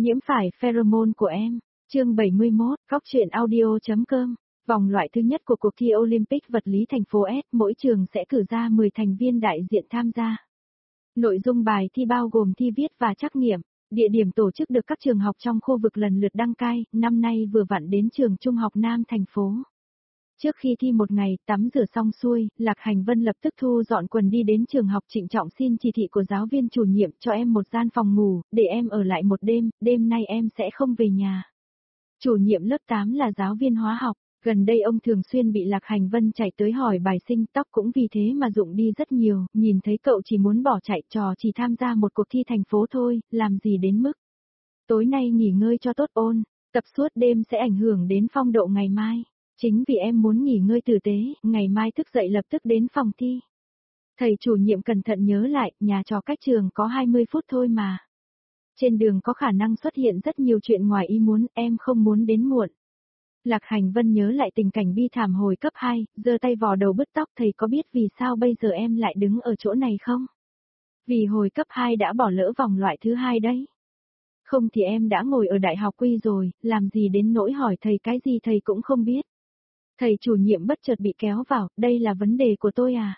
Nhiễm phải pheromone của em. Chương 71, Góc truyện audio.com. Vòng loại thứ nhất của cuộc thi Olympic vật lý thành phố S, mỗi trường sẽ cử ra 10 thành viên đại diện tham gia. Nội dung bài thi bao gồm thi viết và trắc nghiệm. Địa điểm tổ chức được các trường học trong khu vực lần lượt đăng cai, năm nay vừa vặn đến trường Trung học Nam thành phố. Trước khi thi một ngày, tắm rửa xong xuôi, Lạc Hành Vân lập tức thu dọn quần đi đến trường học trịnh trọng xin chỉ thị của giáo viên chủ nhiệm cho em một gian phòng ngủ, để em ở lại một đêm, đêm nay em sẽ không về nhà. Chủ nhiệm lớp 8 là giáo viên hóa học, gần đây ông thường xuyên bị Lạc Hành Vân chạy tới hỏi bài sinh, tóc cũng vì thế mà rụng đi rất nhiều, nhìn thấy cậu chỉ muốn bỏ chạy, trò chỉ tham gia một cuộc thi thành phố thôi, làm gì đến mức. Tối nay nghỉ ngơi cho tốt ôn, tập suốt đêm sẽ ảnh hưởng đến phong độ ngày mai. Chính vì em muốn nghỉ ngơi tử tế, ngày mai thức dậy lập tức đến phòng thi. Thầy chủ nhiệm cẩn thận nhớ lại, nhà trò cách trường có 20 phút thôi mà. Trên đường có khả năng xuất hiện rất nhiều chuyện ngoài ý muốn, em không muốn đến muộn. Lạc Hành Vân nhớ lại tình cảnh bi thảm hồi cấp 2, giơ tay vò đầu bứt tóc, thầy có biết vì sao bây giờ em lại đứng ở chỗ này không? Vì hồi cấp 2 đã bỏ lỡ vòng loại thứ 2 đấy. Không thì em đã ngồi ở đại học quy rồi, làm gì đến nỗi hỏi thầy cái gì thầy cũng không biết. Thầy chủ nhiệm bất chợt bị kéo vào, đây là vấn đề của tôi à?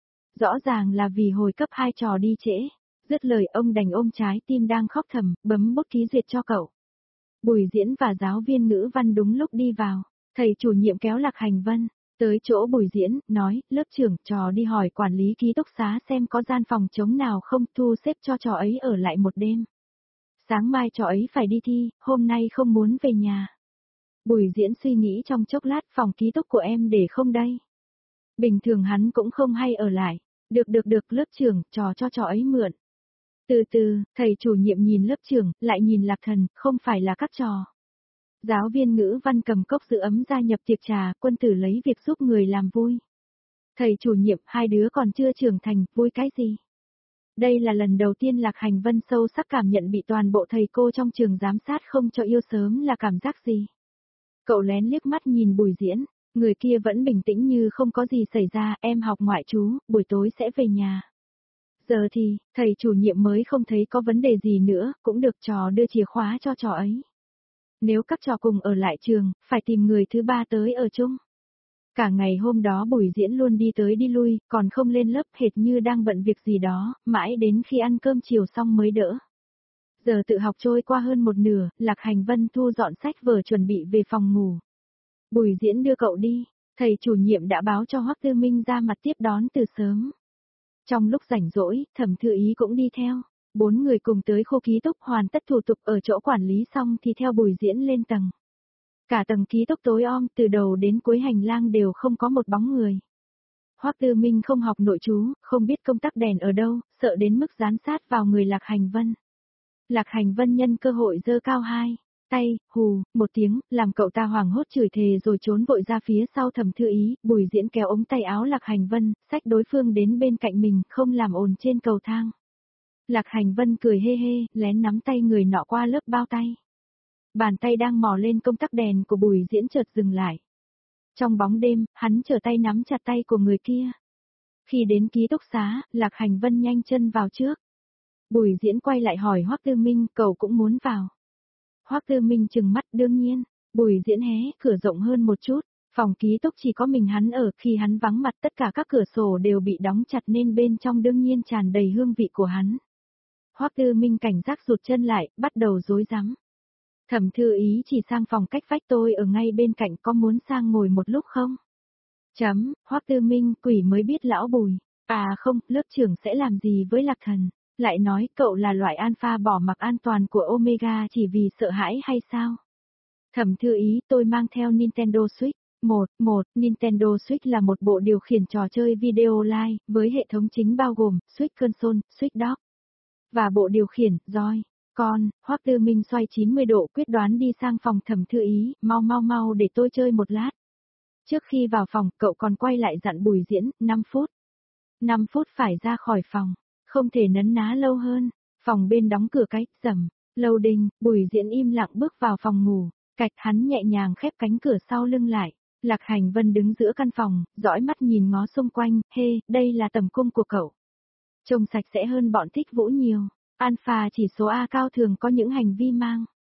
Rõ ràng là vì hồi cấp 2 trò đi trễ. Dứt lời ông đành ôm trái tim đang khóc thầm, bấm bút ký duyệt cho cậu. Bùi Diễn và giáo viên ngữ văn đúng lúc đi vào. Thầy chủ nhiệm kéo Lạc Hành Vân tới chỗ Bùi Diễn, nói, lớp trưởng trò đi hỏi quản lý ký túc xá xem có gian phòng trống nào không, thu xếp cho trò ấy ở lại một đêm. Sáng mai trò ấy phải đi thi, hôm nay không muốn về nhà. Bùi Diễn suy nghĩ trong chốc lát, phòng ký túc của em để không đây? Bình thường hắn cũng không hay ở lại. Được, lớp trưởng, cho trò ấy mượn. Từ từ, thầy chủ nhiệm nhìn lớp trưởng, lại nhìn Lạc Thần, không phải là các trò. Giáo viên ngữ văn cầm cốc giữ ấm gia nhập tiệc trà, quân tử lấy việc giúp người làm vui. Thầy chủ nhiệm, hai đứa còn chưa trưởng thành, vui cái gì? Đây là lần đầu tiên Lạc Hành Vân sâu sắc cảm nhận bị toàn bộ thầy cô trong trường giám sát không cho yêu sớm là cảm giác gì. Cậu lén liếc mắt nhìn Bùi Diễn, người kia vẫn bình tĩnh như không có gì xảy ra, em học ngoại trú, buổi tối sẽ về nhà. Giờ thì, thầy chủ nhiệm mới không thấy có vấn đề gì nữa, cũng được trò đưa chìa khóa cho trò ấy. Nếu các trò cùng ở lại trường, phải tìm người thứ ba tới ở chung. Cả ngày hôm đó Bùi Diễn luôn đi tới đi lui, còn không lên lớp hệt như đang bận việc gì đó, mãi đến khi ăn cơm chiều xong mới đỡ. Giờ tự học trôi qua hơn một nửa, Lạc Hành Vân thu dọn sách vở chuẩn bị về phòng ngủ. Bùi Diễn đưa cậu đi, thầy chủ nhiệm đã báo cho Hoắc Tư Minh ra mặt tiếp đón từ sớm. Trong lúc rảnh rỗi, Thẩm Thư Ý cũng đi theo. 4 người cùng tới khu ký túc hoàn tất thủ tục ở chỗ quản lý xong thì theo Bùi Diễn lên tầng. Cả tầng ký túc tối om, từ đầu đến cuối hành lang đều không có một bóng người. Hoắc Tư Minh không học nội trú, không biết công tắc đèn ở đâu, sợ đến mức dán sát vào người Lạc Hành Vân. Lạc Hành Vân nhân cơ hội giơ cao hai tay, hù, một tiếng, làm cậu ta hoảng hốt chửi thề rồi trốn vội ra phía sau Thẩm Thư Ý, Bùi Diễn kéo ống tay áo Lạc Hành Vân, xách đối phương đến bên cạnh mình, không làm ồn trên cầu thang. Lạc Hành Vân cười hê hê, lén nắm tay người nọ qua lớp bao tay. Bàn tay đang mò lên công tắc đèn của Bùi Diễn chợt dừng lại. Trong bóng đêm, hắn trở tay nắm chặt tay của người kia. Khi đến ký túc xá, Lạc Hành Vân nhanh chân vào trước. Bùi Diễn quay lại hỏi Hoắc Tư Minh, cậu cũng muốn vào. Hoắc Tư Minh trừng mắt, đương nhiên. Bùi Diễn hé cửa rộng hơn một chút, phòng ký túc chỉ có mình hắn ở, khi hắn vắng mặt tất cả các cửa sổ đều bị đóng chặt nên bên trong đương nhiên tràn đầy hương vị của hắn. Hoắc Tư Minh cảnh giác rụt chân lại, bắt đầu rối rắm. Thẩm Thư Ý chỉ sang phòng cách vách, tôi ở ngay bên cạnh, có muốn sang ngồi một lúc không? Hoắc Tư Minh, quỷ mới biết lão Bùi. À không, lớp trưởng sẽ làm gì với Lạc Thần? Lại nói cậu là loại alpha bỏ mặc an toàn của Omega chỉ vì sợ hãi hay sao? Thẩm Thư Ý, tôi mang theo Nintendo Switch. Nintendo Switch là một bộ điều khiển trò chơi video live, với hệ thống chính bao gồm Switch Console, Switch Dock và bộ điều khiển Joy. Hoắc Tư Minh xoay 90 độ quyết đoán đi sang phòng Thẩm Thư Ý, mau để tôi chơi một lát. Trước khi vào phòng, cậu còn quay lại dặn Bùi Diễn, 5 phút. 5 phút phải ra khỏi phòng, không thể nấn ná lâu hơn. Phòng bên đóng cửa cái, rầm, loading, Bùi Diễn im lặng bước vào phòng ngủ, cạch hắn nhẹ nhàng khép cánh cửa sau lưng lại. Lạc Hành Vân đứng giữa căn phòng, dõi mắt nhìn ngó xung quanh, đây là tầm cung của cậu. Trông sạch sẽ hơn bọn Thích Vũ nhiều. Alpha chỉ số A cao thường có những hành vi mang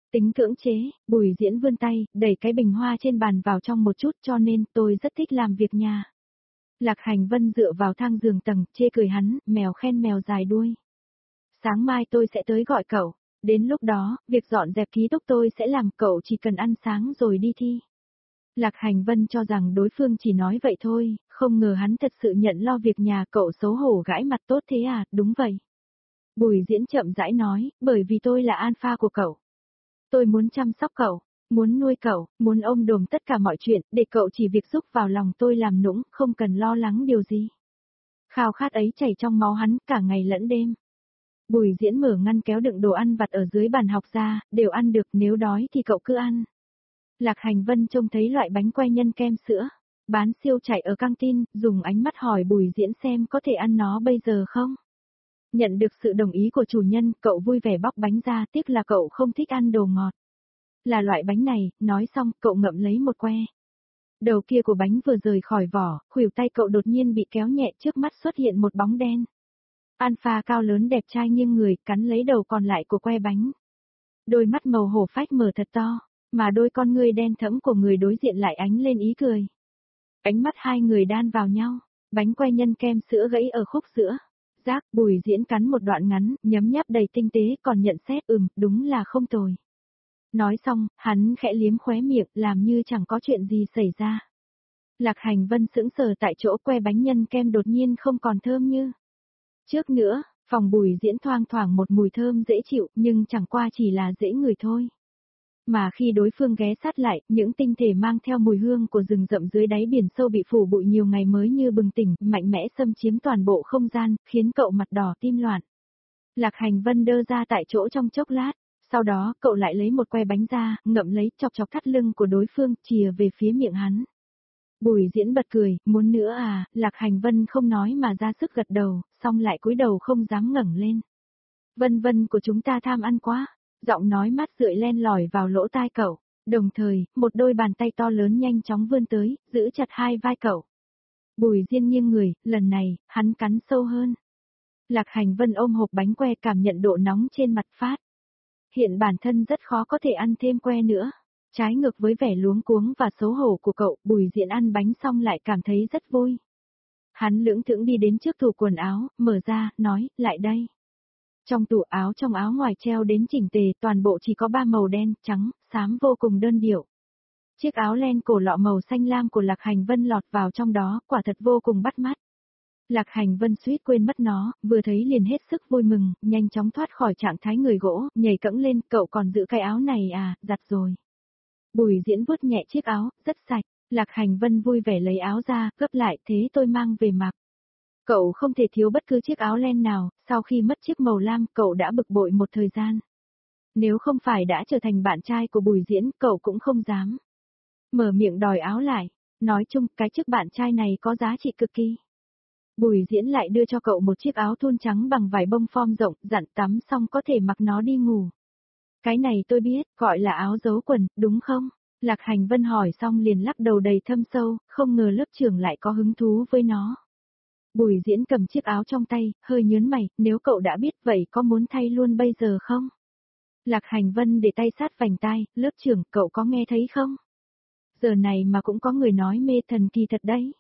Tính cưỡng chế, Bùi Diễn vươn tay, đẩy cái bình hoa trên bàn vào trong một chút cho nên tôi rất thích làm việc nhà. Lạc Hành Vân dựa vào thang giường tầng, chê cười hắn, mèo khen mèo dài đuôi. Sáng mai tôi sẽ tới gọi cậu, đến lúc đó, việc dọn dẹp ký túc tôi sẽ làm, cậu chỉ cần ăn sáng rồi đi thi. Lạc Hành Vân cho rằng đối phương chỉ nói vậy thôi, không ngờ hắn thật sự nhận lo việc nhà, cậu xấu hổ gãi mặt. Tốt thế à, đúng vậy. Bùi Diễn chậm rãi nói, bởi vì tôi là alpha của cậu. Tôi muốn chăm sóc cậu, muốn nuôi cậu, muốn ôm đồm tất cả mọi chuyện, để cậu chỉ việc giúp vào lòng tôi làm nũng, không cần lo lắng điều gì. Khao khát ấy chảy trong máu hắn cả ngày lẫn đêm. Bùi Diễn mở ngăn kéo đựng đồ ăn vặt ở dưới bàn học ra, đều ăn được, nếu đói thì cậu cứ ăn. Lạc Hành Vân trông thấy loại bánh quay nhân kem sữa, bán siêu chạy ở căng tin, dùng ánh mắt hỏi Bùi Diễn xem có thể ăn nó bây giờ không. Nhận được sự đồng ý của chủ nhân, cậu vui vẻ bóc bánh ra, tiếc là cậu không thích ăn đồ ngọt. Là loại bánh này, nói xong, cậu ngậm lấy một que. Đầu kia của bánh vừa rời khỏi vỏ, khuỷu tay cậu đột nhiên bị kéo nhẹ, trước mắt xuất hiện một bóng đen. Alpha cao lớn đẹp trai nghiêng người, cắn lấy đầu còn lại của que bánh. Đôi mắt màu hổ phách mở thật to, mà đôi con ngươi đen thẫm của người đối diện lại ánh lên ý cười. Ánh mắt hai người đan vào nhau, bánh que nhân kem sữa gãy ở khúc giữa. Rác, Bùi Diễn cắn một đoạn ngắn, nhấm nháp đầy tinh tế, còn nhận xét đúng là không tồi. Nói xong, hắn khẽ liếm khóe miệng, làm như chẳng có chuyện gì xảy ra. Lạc Hành Vân sững sờ tại chỗ, que bánh nhân kem đột nhiên không còn thơm như trước nữa, phòng Bùi Diễn thoang thoảng một mùi thơm dễ chịu, nhưng chẳng qua chỉ là dễ ngửi thôi. Mà khi đối phương ghé sát lại, những tinh thể mang theo mùi hương của rừng rậm dưới đáy biển sâu bị phủ bụi nhiều ngày mới như bừng tỉnh, mạnh mẽ xâm chiếm toàn bộ không gian, khiến cậu mặt đỏ tim loạn. Lạc Hành Vân đơ ra tại chỗ trong chốc lát, sau đó cậu lại lấy một que bánh ra, ngậm lấy, chọc chọc thắt lưng của đối phương, chìa về phía miệng hắn. Bùi Diễn bật cười, muốn nữa à, Lạc Hành Vân không nói mà ra sức gật đầu, xong lại cúi đầu không dám ngẩng lên. Vân Vân của chúng ta tham ăn quá. Giọng nói mát rượi len lỏi vào lỗ tai cậu, đồng thời, một đôi bàn tay to lớn nhanh chóng vươn tới, giữ chặt hai vai cậu. Bùi Diễn nghiêng người, lần này, hắn cắn sâu hơn. Lạc Hành Vân ôm hộp bánh que, cảm nhận độ nóng trên mặt phát. Hiện bản thân rất khó có thể ăn thêm que nữa. Trái ngược với vẻ luống cuống và xấu hổ của cậu, Bùi Diễn ăn bánh xong lại cảm thấy rất vui. Hắn lưỡng thững đi đến trước tủ quần áo, mở ra, nói, lại đây. Trong tủ áo trong áo ngoài treo đến chỉnh tề, toàn bộ chỉ có 3 màu đen, trắng, xám vô cùng đơn điệu. Chiếc áo len cổ lọ màu xanh lam của Lạc Hành Vân lọt vào trong đó, quả thật vô cùng bắt mắt. Lạc Hành Vân suýt quên mất nó, vừa thấy liền hết sức vui mừng, nhanh chóng thoát khỏi trạng thái người gỗ, nhảy cẫng lên, cậu còn giữ cái áo này à, giặt rồi. Bùi Diễn vuốt nhẹ chiếc áo, rất sạch, Lạc Hành Vân vui vẻ lấy áo ra, gấp lại, thế tôi mang về mặc. Cậu không thể thiếu bất cứ chiếc áo len nào, sau khi mất chiếc màu lam, cậu đã bực bội một thời gian. Nếu không phải đã trở thành bạn trai của Bùi Diễn, cậu cũng không dám mở miệng đòi áo lại, nói chung, cái chiếc bạn trai này có giá trị cực kỳ. Bùi Diễn lại đưa cho cậu một chiếc áo thun trắng bằng vải bông form rộng, dặn tắm xong có thể mặc nó đi ngủ. Cái này tôi biết, gọi là áo giấu quần, đúng không? Lạc Hành Vân hỏi xong liền lắc đầu đầy thâm sâu, không ngờ lớp trưởng lại có hứng thú với nó. Bùi Diễn cầm chiếc áo trong tay, hơi nhớn mày, nếu cậu đã biết vậy có muốn thay luôn bây giờ không? Lạc Hành Vân để tay sát vành tai, lớp trưởng, cậu có nghe thấy không? Giờ này mà cũng có người nói mê thần kỳ thật đấy.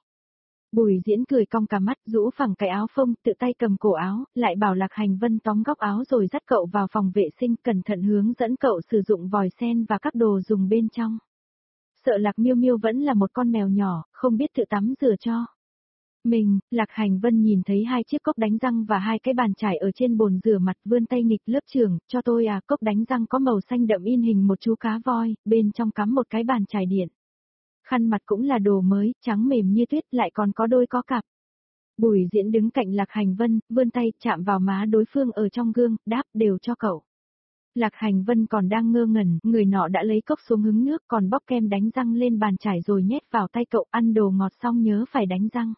Bùi Diễn cười cong cả mắt, rũ phẳng cái áo phông, tự tay cầm cổ áo, lại bảo Lạc Hành Vân tóm góc áo rồi dắt cậu vào phòng vệ sinh, cẩn thận hướng dẫn cậu sử dụng vòi sen và các đồ dùng bên trong. Sợ Lạc Miêu Miêu vẫn là một con mèo nhỏ, không biết tự tắm rửa cho mình. Lạc Hành Vân nhìn thấy 2 chiếc cốc đánh răng và 2 cái bàn chải ở trên bồn rửa mặt, vươn tay nghịch, lớp trưởng, cho tôi à, cốc đánh răng có màu xanh đậm in hình một chú cá voi, bên trong cắm một cái bàn chải điện. Khăn mặt cũng là đồ mới, trắng mềm như tuyết, lại còn có đôi có cặp. Bùi Diễn đứng cạnh Lạc Hành Vân, vươn tay chạm vào má đối phương ở trong gương, đáp, đều cho cậu. Lạc Hành Vân còn đang ngơ ngẩn, người nọ đã lấy cốc xuống hứng nước, còn bóc kem đánh răng lên bàn chải rồi nhét vào tay cậu, ăn đồ ngọt xong nhớ phải đánh răng.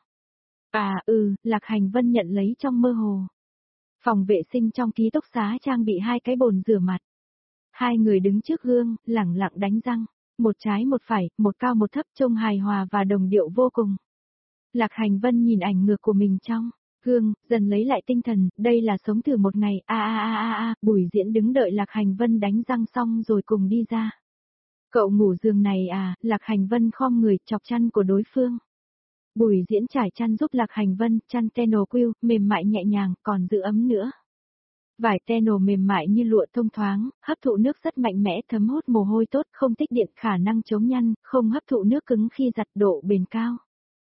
À Lạc Hành Vân nhận lấy trong mơ hồ. Phòng vệ sinh trong ký túc xá trang bị 2 cái bồn rửa mặt. 2 người đứng trước gương, lẳng lặng đánh răng, một trái một phải, một cao một thấp, trông hài hòa và đồng điệu vô cùng. Lạc Hành Vân nhìn ảnh ngược của mình trong Gương, dần lấy lại tinh thần, đây là sống thử một ngày, Bùi Diễn đứng đợi Lạc Hành Vân đánh răng xong rồi cùng đi ra. Cậu ngủ giường này à, Lạc Hành Vân khom người chọc chăn của đối phương. Bùi Diễn trải chăn giúp Lạc Hành Vân, chăn teno quill, mềm mại nhẹ nhàng, còn giữ ấm nữa. Vải teno mềm mại như lụa thông thoáng, hấp thụ nước rất mạnh mẽ, thấm hút mồ hôi tốt, không tích điện, khả năng chống nhăn, không hấp thụ nước cứng khi giặt, độ bền cao.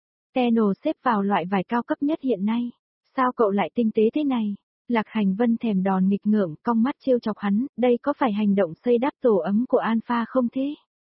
Teno xếp vào loại vải cao cấp nhất hiện nay. Sao cậu lại tinh tế thế này? Lạc Hành Vân thèm đòn nghịch ngợm, cong mắt trêu chọc hắn, đây có phải hành động xây đắp tổ ấm của Alpha không thế?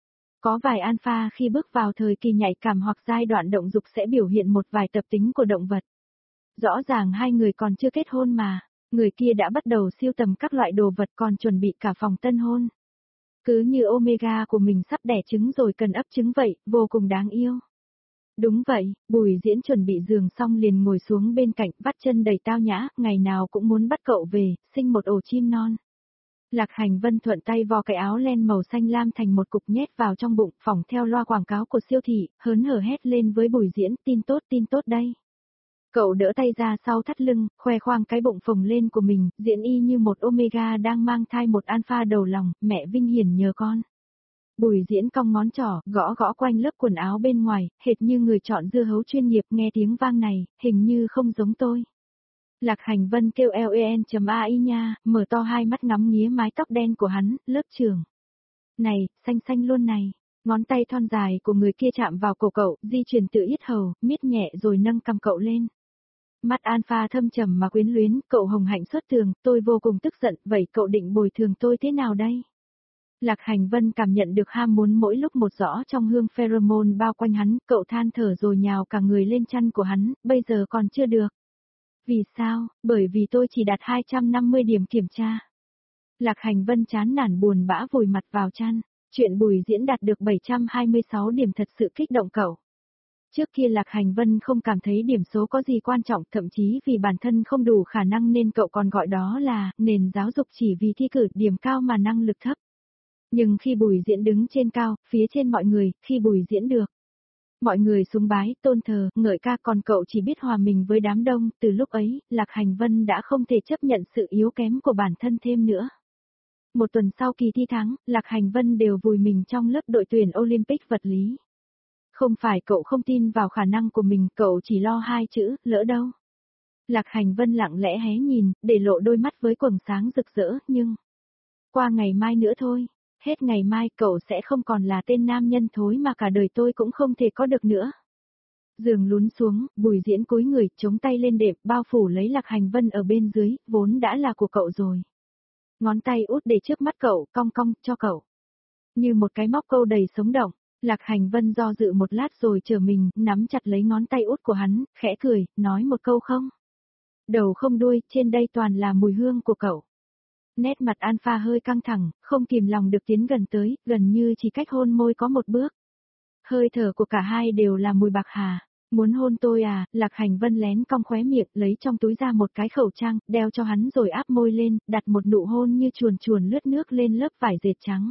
Có vài Alpha khi bước vào thời kỳ nhạy cảm hoặc giai đoạn động dục sẽ biểu hiện một vài tập tính của động vật. Rõ ràng hai người còn chưa kết hôn mà, người kia đã bắt đầu sưu tầm các loại đồ vật còn chuẩn bị cả phòng tân hôn. Cứ như Omega của mình sắp đẻ trứng rồi cần ấp trứng vậy, vô cùng đáng yêu. Đúng vậy, Bùi Diễn chuẩn bị giường xong liền ngồi xuống bên cạnh, vắt chân đầy tao nhã, ngày nào cũng muốn bắt cậu về, sinh một ổ chim non. Lạc Hành Vân thuận tay vo cái áo len màu xanh lam thành một cục nhét vào trong bụng, phỏng theo loa quảng cáo của siêu thị, hớn hở hét lên với Bùi Diễn, tin tốt đây. Cậu đỡ tay ra sau thắt lưng, khoe khoang cái bụng phồng lên của mình, diễn y như một Omega đang mang thai một Alpha đầu lòng, mẹ vinh hiển nhờ con. Bùi Diễn cong ngón trỏ, gõ quanh lớp quần áo bên ngoài, hệt như người chọn dưa hấu chuyên nghiệp, nghe tiếng vang này, hình như không giống tôi. Lạc Hành Vân kêu len.ai nha, mở to hai mắt ngắm nghía mái tóc đen của hắn, lớp trưởng. Này, xanh luôn này. Ngón tay thon dài của người kia chạm vào cổ cậu, di chuyển từ yết hầu, miết nhẹ rồi nâng cầm cậu lên. Mắt Alpha thâm trầm mà quyến luyến, cậu hồng hạnh xuất tường, tôi vô cùng tức giận, vậy cậu định bồi thường tôi thế nào đây? Lạc Hành Vân cảm nhận được ham muốn mỗi lúc một rõ trong hương pheromone bao quanh hắn, cậu than thở rồi nhào cả người lên chăn của hắn, bây giờ còn chưa được. Vì sao? Bởi vì tôi chỉ đạt 250 điểm kiểm tra. Lạc Hành Vân chán nản buồn bã vùi mặt vào chăn, chuyện Bùi Diễn đạt được 726 điểm thật sự kích động cậu. Trước kia Lạc Hành Vân không cảm thấy điểm số có gì quan trọng, thậm chí vì bản thân không đủ khả năng nên cậu còn gọi đó là nền giáo dục chỉ vì thi cử điểm cao mà năng lực thấp. Nhưng khi Bùi Diễn đứng trên cao, phía trên mọi người, khi Bùi Diễn được mọi người súng bái, tôn thờ, ngợi ca, còn cậu chỉ biết hòa mình với đám đông, từ lúc ấy, Lạc Hành Vân đã không thể chấp nhận sự yếu kém của bản thân thêm nữa. Một tuần sau kỳ thi thắng, Lạc Hành Vân đều vùi mình trong lớp đội tuyển Olympic vật lý. Không phải cậu không tin vào khả năng của mình, cậu chỉ lo hai chữ, lỡ đâu. Lạc Hành Vân lặng lẽ hé nhìn, để lộ đôi mắt với quầng sáng rực rỡ, nhưng qua ngày mai nữa thôi. Hết ngày mai cậu sẽ không còn là tên nam nhân thối mà cả đời tôi cũng không thể có được nữa. Giường lún xuống, Bùi Diễn cúi người, chống tay lên đệm, bao phủ lấy Lạc Hành Vân ở bên dưới, vốn đã là của cậu rồi. Ngón tay út để trước mắt cậu, cong cho cậu. Như một cái móc câu đầy sống động, Lạc Hành Vân do dự một lát rồi trở mình, nắm chặt lấy ngón tay út của hắn, khẽ cười, nói một câu không. Đầu không đuôi, trên đây toàn là mùi hương của cậu. Nét mặt Alpha hơi căng thẳng, không kìm lòng được tiến gần tới, gần như chỉ cách hôn môi có một bước. Hơi thở của cả hai đều là mùi bạc hà. Muốn hôn tôi à? Lạc Hành Vân lén cong khóe miệng, lấy trong túi ra một cái khẩu trang, đeo cho hắn rồi áp môi lên, đặt một nụ hôn như chuồn lướt nước lên lớp vải dệt trắng.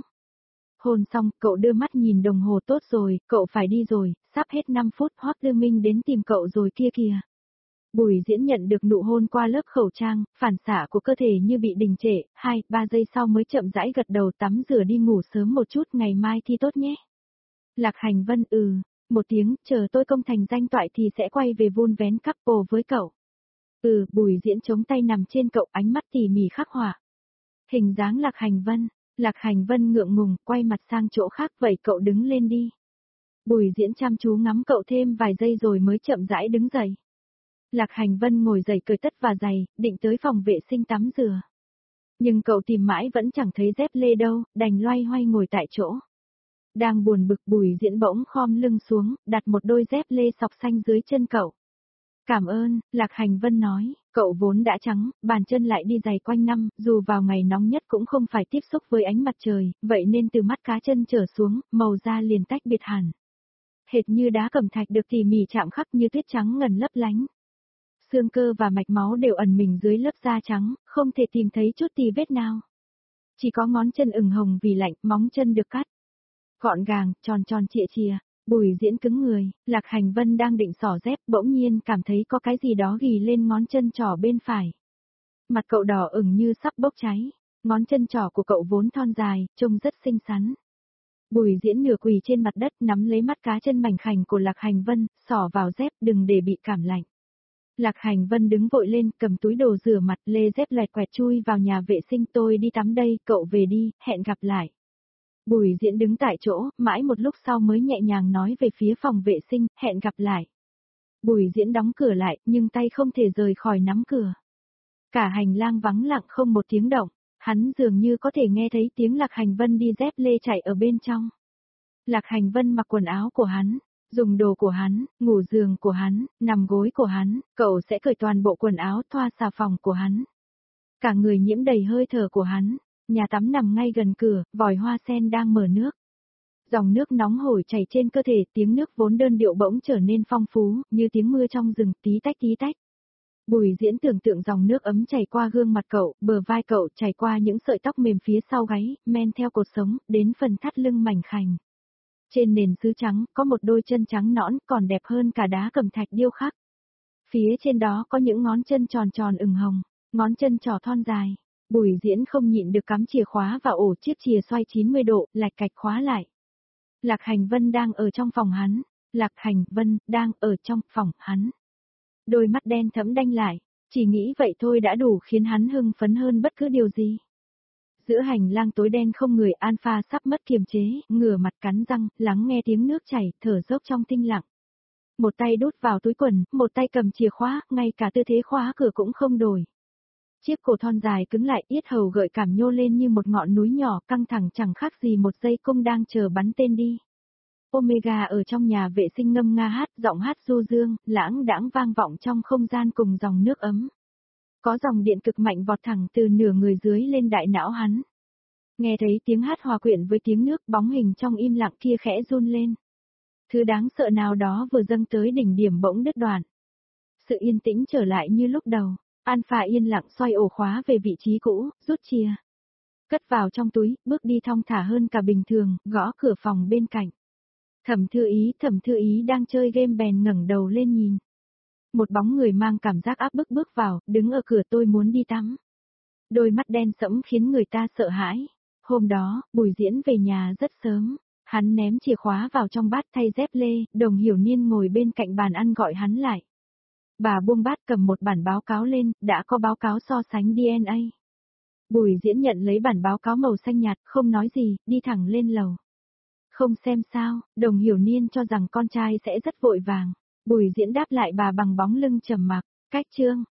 Hôn xong, cậu đưa mắt nhìn đồng hồ, tốt rồi, cậu phải đi rồi, sắp hết 5 phút, Hoắc Tư Minh đến tìm cậu rồi kia kìa. Bùi Diễn nhận được nụ hôn qua lớp khẩu trang, phản xạ của cơ thể như bị đình trệ, 2-3 giây sau mới chậm rãi gật đầu, tắm rửa đi ngủ sớm một chút, ngày mai thi tốt nhé. Lạc Hành Vân một tiếng, chờ tôi công thành danh toại thì sẽ quay về vun vén couple với cậu. Bùi Diễn chống tay nằm trên cậu, ánh mắt tỉ mỉ khắc họa. Hình dáng Lạc Hành Vân ngượng ngùng, quay mặt sang chỗ khác, vậy cậu đứng lên đi. Bùi Diễn chăm chú ngắm cậu thêm vài giây rồi mới chậm rãi đứng dậy. Lạc Hành Vân ngồi dậy cởi tất và giày, định tới phòng vệ sinh tắm rửa. Nhưng cậu tìm mãi vẫn chẳng thấy dép lê đâu, đành loay hoay ngồi tại chỗ. Đang buồn bực, Bùi Diễn bỗng khom lưng xuống, đặt một đôi dép lê sọc xanh dưới chân cậu. Cảm ơn, Lạc Hành Vân nói, cậu vốn đã trắng, bàn chân lại đi giày quanh năm, dù vào ngày nóng nhất cũng không phải tiếp xúc với ánh mặt trời, vậy nên từ mắt cá chân trở xuống, màu da liền tách biệt hẳn. Hệt như đá cẩm thạch được tỉ mỉ chạm khắc như tuyết trắng ngần lấp lánh. Xương cơ và mạch máu đều ẩn mình dưới lớp da trắng, không thể tìm thấy chút tì vết nào. Chỉ có ngón chân ửng hồng vì lạnh, móng chân được cắt gọn gàng, tròn tròn trịa chìa. Bùi Diễn cứng người, Lạc Hành Vân đang định xỏ dép bỗng nhiên cảm thấy có cái gì đó ghì lên ngón chân trỏ bên phải. Mặt cậu đỏ ửng như sắp bốc cháy, ngón chân trỏ của cậu vốn thon dài, trông rất xinh xắn. Bùi Diễn nửa quỳ trên mặt đất nắm lấy mắt cá chân mảnh khảnh của Lạc Hành Vân, xỏ vào dép đừng để bị cảm lạnh. Lạc Hành Vân đứng vội lên, cầm túi đồ rửa mặt, lê dép loẹt quẹt chui vào nhà vệ sinh. Tôi đi tắm đây, cậu về đi, hẹn gặp lại. Bùi Diễn đứng tại chỗ, mãi một lúc sau mới nhẹ nhàng nói về phía phòng vệ sinh, hẹn gặp lại. Bùi Diễn đóng cửa lại, nhưng tay không thể rời khỏi nắm cửa. Cả hành lang vắng lặng không một tiếng động, hắn dường như có thể nghe thấy tiếng Lạc Hành Vân đi dép lê chạy ở bên trong. Lạc Hành Vân mặc quần áo của hắn, dùng đồ của hắn, ngủ giường của hắn, nằm gối của hắn, cậu sẽ cởi toàn bộ quần áo thoa xà phòng của hắn. Cả người nhiễm đầy hơi thở của hắn, nhà tắm nằm ngay gần cửa, vòi hoa sen đang mở nước. Dòng nước nóng hổi chảy trên cơ thể, tiếng nước vốn đơn điệu bỗng trở nên phong phú, như tiếng mưa trong rừng, tí tách tí tách. Bùi Diễn tưởng tượng dòng nước ấm chảy qua gương mặt cậu, bờ vai cậu chảy qua những sợi tóc mềm phía sau gáy, men theo cột sống, đến phần thắt lưng mảnh khảnh. Trên nền sứ trắng, có một đôi chân trắng nõn, còn đẹp hơn cả đá cẩm thạch điêu khắc. Phía trên đó có những ngón chân tròn tròn ửng hồng, ngón chân trỏ thon dài. Bùi Diễn không nhịn được cắm chìa khóa vào ổ chiếc chìa xoay 90 độ, lạch cạch khóa lại. Lạc Hành Vân đang ở trong phòng hắn. Lạc Hành Vân đang ở trong phòng hắn. Đôi mắt đen thẫm đanh lại, chỉ nghĩ vậy thôi đã đủ khiến hắn hưng phấn hơn bất cứ điều gì. Giữa hành lang tối đen không người, Alpha sắp mất kiềm chế, ngửa mặt cắn răng, lắng nghe tiếng nước chảy, thở dốc trong tĩnh lặng. Một tay đút vào túi quần, một tay cầm chìa khóa, ngay cả tư thế khóa cửa cũng không đổi. Chiếc cổ thon dài cứng lại, yết hầu gợi cảm nhô lên như một ngọn núi nhỏ, căng thẳng chẳng khác gì một dây cung đang chờ bắn tên đi. Omega ở trong nhà vệ sinh ngâm nga hát, giọng hát du dương, lãng đãng vang vọng trong không gian cùng dòng nước ấm. Có dòng điện cực mạnh vọt thẳng từ nửa người dưới lên đại não hắn. Nghe thấy tiếng hát hòa quyện với tiếng nước, bóng hình trong im lặng kia khẽ run lên. Thứ đáng sợ nào đó vừa dâng tới đỉnh điểm bỗng đứt đoạn. Sự yên tĩnh trở lại như lúc đầu. Alpha yên lặng xoay ổ khóa về vị trí cũ, rút chìa. Cất vào trong túi, bước đi thong thả hơn cả bình thường, gõ cửa phòng bên cạnh. Thẩm Thư Ý đang chơi game bèn ngẩng đầu lên nhìn. Một bóng người mang cảm giác áp bức bước vào, đứng ở cửa. Tôi muốn đi tắm. Đôi mắt đen sẫm khiến người ta sợ hãi. Hôm đó, Bùi Diễn về nhà rất sớm. Hắn ném chìa khóa vào trong bát thay dép lê, Đồng Hiểu Niên ngồi bên cạnh bàn ăn gọi hắn lại. Bà buông bát cầm một bản báo cáo lên, đã có báo cáo so sánh DNA. Bùi Diễn nhận lấy bản báo cáo màu xanh nhạt, không nói gì, đi thẳng lên lầu. Không xem sao, Đồng Hiểu Niên cho rằng con trai sẽ rất vội vàng. Bùi Diễn đáp lại bà bằng bóng lưng trầm mặc, cách chương.